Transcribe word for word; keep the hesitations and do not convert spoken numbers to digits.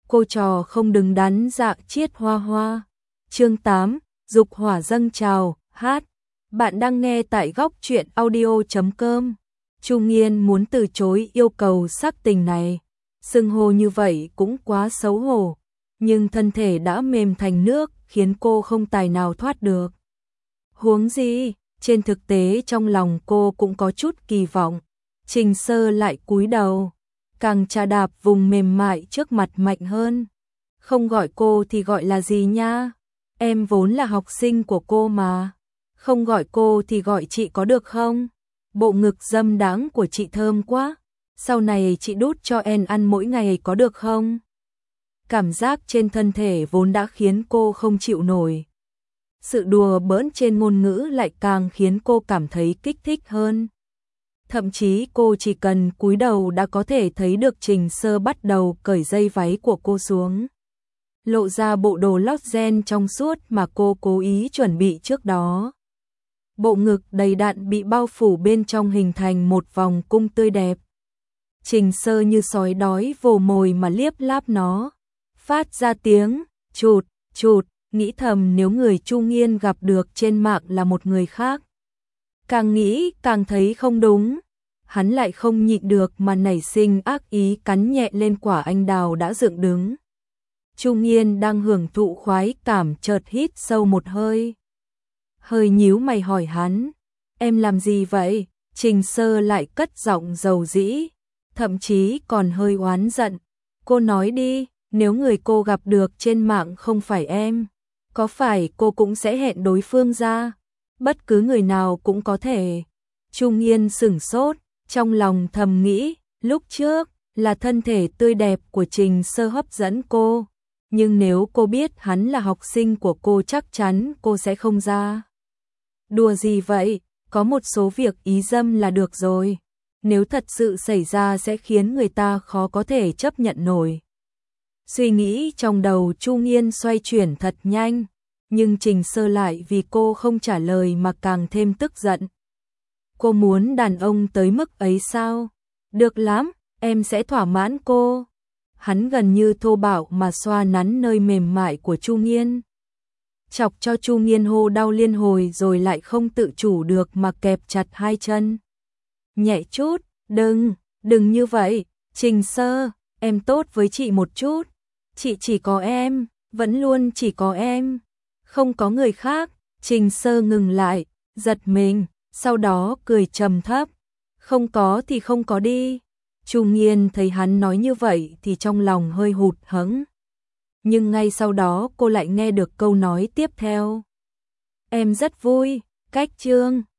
cô trò không đứng đắn dạ chiết hoa hoa. Chương tám, dục hỏa dâng trào, hát. Bạn đang nghe tại góc truyện audio chấm com. Chu Nghiên muốn từ chối yêu cầu sắc tình này, xưng hô như vậy cũng quá xấu hổ, nhưng thân thể đã mềm thành nước khiến cô không tài nào thoát được. Huống gì, trên thực tế trong lòng cô cũng có chút kỳ vọng. Trình Sơ lại cúi đầu, càng chà đạp vùng mềm mại trước mặt mạnh hơn. Không gọi cô thì gọi là gì nha? Em vốn là học sinh của cô mà. Không gọi cô thì gọi chị có được không? Bộ ngực dâm đáng của chị thơm quá. Sau này chị đút cho em ăn mỗi ngày có được không? Cảm giác trên thân thể vốn đã khiến cô không chịu nổi. Sự đùa bỡn trên ngôn ngữ lại càng khiến cô cảm thấy kích thích hơn. Thậm chí cô chỉ cần cúi đầu đã có thể thấy được Trình Sơ bắt đầu cởi dây váy của cô xuống, lộ ra bộ đồ lót ren trong suốt mà cô cố ý chuẩn bị trước đó. Bộ ngực đầy đặn bị bao phủ bên trong hình thành một vòng cung tươi đẹp. Trình Sơ như sói đói vồ mồi mà liếp láp nó, phát ra tiếng chụt chụt, nghĩ thầm nếu người Chu Nghiên gặp được trên mạng là một người khác. Càng nghĩ càng thấy không đúng, hắn lại không nhịn được mà nảy sinh ác ý cắn nhẹ lên quả anh đào đã dựng đứng. Chu Nghiên đang hưởng thụ khoái cảm chợt hít sâu một hơi. Hơi nhíu mày hỏi hắn, em làm gì vậy? Trình Sơ lại cất giọng dầu dĩ, thậm chí còn hơi oán giận. Cô nói đi, nếu người cô gặp được trên mạng không phải em, có phải cô cũng sẽ hẹn đối phương ra? Bất cứ người nào cũng có thể. Chu Nghiên sửng sốt, trong lòng thầm nghĩ, lúc trước là thân thể tươi đẹp của Trình Sơ hấp dẫn cô, nhưng nếu cô biết hắn là học sinh của cô chắc chắn cô sẽ không ra. Đùa gì vậy, có một số việc ý dâm là được rồi, nếu thật sự xảy ra sẽ khiến người ta khó có thể chấp nhận nổi. Suy nghĩ trong đầu Chu Nghiên xoay chuyển thật nhanh, nhưng Trình Sơ lại vì cô không trả lời mà càng thêm tức giận. Cô muốn đàn ông tới mức ấy sao? Được lắm, em sẽ thỏa mãn cô. Hắn gần như thô bạo mà xoa nắn nơi mềm mại của Chu Nghiên, chọc cho Chu Nghiên hô đau liên hồi rồi lại không tự chủ được mà kẹp chặt hai chân. Nhẹ chút, đừng, đừng như vậy, Trình Sơ, em tốt với chị một chút. Chị chỉ có em, vẫn luôn chỉ có em, không có người khác. Trình Sơ ngừng lại, giật mình, sau đó cười trầm thấp. Không có thì không có đi. Chu Nghiên thấy hắn nói như vậy thì trong lòng hơi hụt hẫng. Nhưng ngay sau đó cô lại nghe được câu nói tiếp theo. Em rất vui, cách chương.